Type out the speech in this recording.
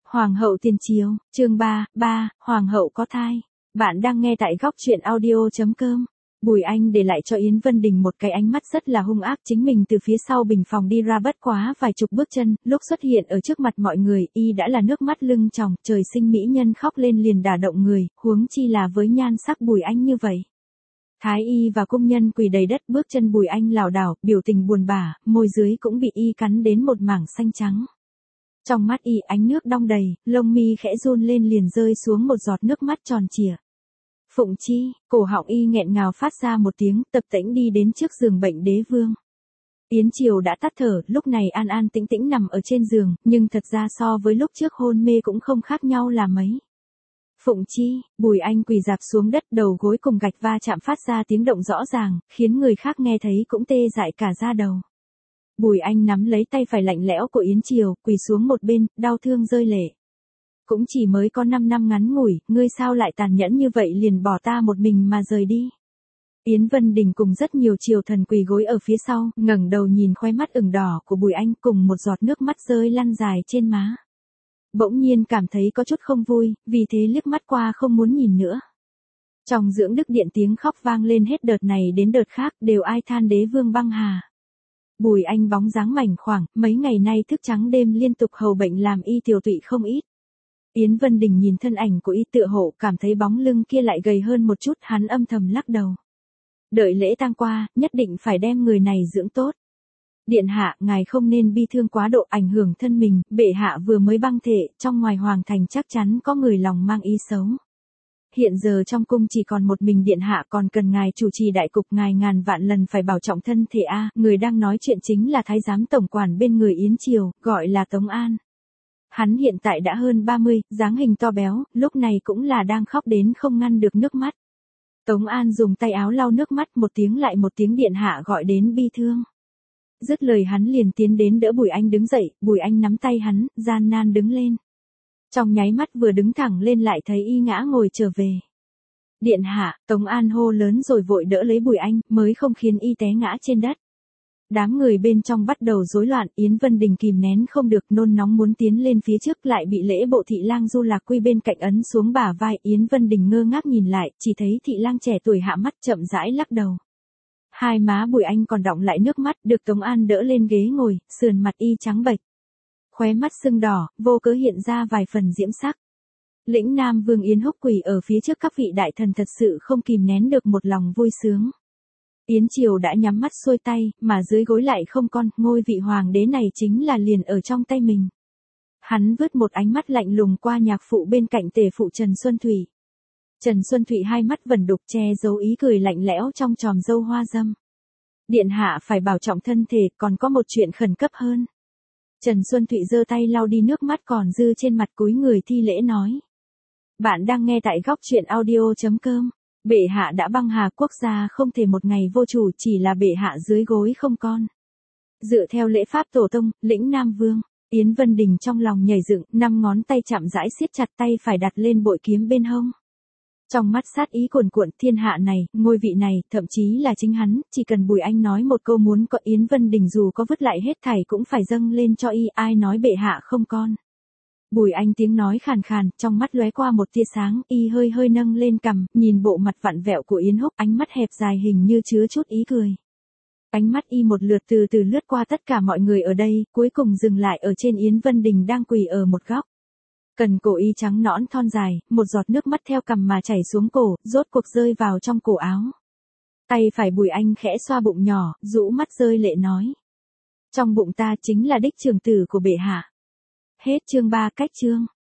Hoàng hậu tiền triều, chương 3, Hoàng hậu có thai. Bạn đang nghe tại góc truyện audio.com. Bùi Anh để lại cho Yến Vân Đình một cái ánh mắt rất là hung ác, chính mình từ phía sau bình phòng đi ra bất quá vài chục bước chân, lúc xuất hiện ở trước mặt mọi người, y đã là nước mắt lưng tròng, trời sinh mỹ nhân khóc lên liền đả động người, huống chi là với nhan sắc Bùi Anh như vậy. Thái y và công nhân quỳ đầy đất, bước chân Bùi Anh lảo đảo, biểu tình buồn bã, môi dưới cũng bị y cắn đến một mảng xanh trắng. Trong mắt y ánh nước đong đầy, lông mi khẽ run lên liền rơi xuống một giọt nước mắt tròn trịa. Phụng Chi, cổ họng y nghẹn ngào phát ra một tiếng, tập tễnh đi đến trước giường bệnh đế vương. Yến Triều đã tắt thở, lúc này an an tĩnh tĩnh nằm ở trên giường, nhưng thật ra so với lúc trước hôn mê cũng không khác nhau là mấy. Phụng Chi, Bùi Anh quỳ rạp xuống đất, đầu gối cùng gạch va chạm phát ra tiếng động rõ ràng, khiến người khác nghe thấy cũng tê dại cả da đầu. Bùi Anh nắm lấy tay phải lạnh lẽo của Yến Triều, quỳ xuống một bên, đau thương rơi lệ. Cũng chỉ mới có 5 năm ngắn ngủi, ngươi sao lại tàn nhẫn như vậy, liền bỏ ta một mình mà rời đi. Yến Vân Đình cùng rất nhiều triều thần quỳ gối ở phía sau, ngẩng đầu nhìn khóe mắt ửng đỏ của Bùi Anh cùng một giọt nước mắt rơi lăn dài trên má. Bỗng nhiên cảm thấy có chút không vui, vì thế liếc mắt qua không muốn nhìn nữa. Trong dưỡng đức điện tiếng khóc vang lên hết đợt này đến đợt khác, đều ai than đế vương băng hà. Bùi Anh bóng dáng mảnh khảnh, mấy ngày nay thức trắng đêm liên tục hầu bệnh làm y tiều tụy không ít. Yến Vân Đình nhìn thân ảnh của y tựa hộ, cảm thấy bóng lưng kia lại gầy hơn một chút, hắn âm thầm lắc đầu. Đợi lễ tang qua, nhất định phải đem người này dưỡng tốt. Điện hạ, ngài không nên bi thương quá độ, ảnh hưởng thân mình, bệ hạ vừa mới băng thể, trong ngoài hoàng thành chắc chắn có người lòng mang ý xấu. Hiện giờ trong cung chỉ còn một mình điện hạ, còn cần ngài chủ trì đại cục, ngài ngàn vạn lần phải bảo trọng thân thể a. Người đang nói chuyện chính là thái giám tổng quản bên người Yến Triều, gọi là Tống An. Hắn hiện tại đã hơn 30, dáng hình to béo, lúc này cũng là đang khóc đến không ngăn được nước mắt. Tống An dùng tay áo lau nước mắt, một tiếng lại một tiếng điện hạ gọi đến bi thương. Dứt lời hắn liền tiến đến đỡ Bùi Anh đứng dậy, Bùi Anh nắm tay hắn, gian nan đứng lên. Trong nháy mắt vừa đứng thẳng lên lại thấy y ngã ngồi trở về. Điện hạ, Tống An hô lớn rồi vội đỡ lấy Bùi Anh, mới không khiến y té ngã trên đất. Đám người bên trong bắt đầu rối loạn, Yến Vân Đình kìm nén không được, nôn nóng muốn tiến lên phía trước, lại bị lễ bộ thị lang Du Lạc Quy bên cạnh ấn xuống bả vai. Yến Vân Đình ngơ ngác nhìn lại, chỉ thấy thị lang trẻ tuổi hạ mắt chậm rãi lắc đầu. Hai má Bùi Anh còn đọng lại nước mắt, được Tống An đỡ lên ghế ngồi, sườn mặt y trắng bệch. Khóe mắt sưng đỏ, vô cớ hiện ra vài phần diễm sắc. Lĩnh Nam Vương Yến Húc quỳ ở phía trước các vị đại thần thật sự không kìm nén được một lòng vui sướng. Yến Triều đã nhắm mắt xuôi tay, mà dưới gối lại không con, ngôi vị hoàng đế này chính là liền ở trong tay mình. Hắn vứt một ánh mắt lạnh lùng qua nhạc phụ bên cạnh tể phụ Trần Xuân Thủy. Trần Xuân Thủy hai mắt vẩn đục che giấu ý cười lạnh lẽo trong tròm râu hoa râm. Điện hạ phải bảo trọng thân thể, còn có một chuyện khẩn cấp hơn. Trần Xuân Thụy giơ tay lau đi nước mắt còn dư trên mặt, cúi người thi lễ nói. Bạn đang nghe tại góc truyện audio.com. Bệ hạ đã băng hà, quốc gia không thể một ngày vô chủ, chỉ là bệ hạ dưới gối không con. Dựa theo lễ pháp tổ tông, Lĩnh Nam Vương, Yến Vân Đình trong lòng nhảy dựng, 5 ngón tay chạm rãi siết chặt, tay phải đặt lên bội kiếm bên hông. Trong mắt sát ý cuồn cuộn, thiên hạ này, ngôi vị này, thậm chí là chính hắn, chỉ cần Bùi Anh nói một câu muốn có Yến Vân Đình dù có vứt lại hết thảy cũng phải dâng lên cho y, ai nói bệ hạ không con. Bùi Anh tiếng nói khàn khàn, trong mắt lóe qua một tia sáng, y hơi hơi nâng lên cằm, nhìn bộ mặt vặn vẹo của Yến Húc, ánh mắt hẹp dài hình như chứa chút ý cười. Ánh mắt y một lượt từ từ lướt qua tất cả mọi người ở đây, cuối cùng dừng lại ở trên Yến Vân Đình đang quỳ ở một góc. Cần cổ y trắng nõn thon dài, một giọt nước mắt theo cằm mà chảy xuống cổ, rốt cuộc rơi vào trong cổ áo. Tay phải Bùi Anh khẽ xoa bụng nhỏ, rũ mắt rơi lệ nói. Trong bụng ta chính là đích trưởng tử của bệ hạ. Hết chương 3 cách chương.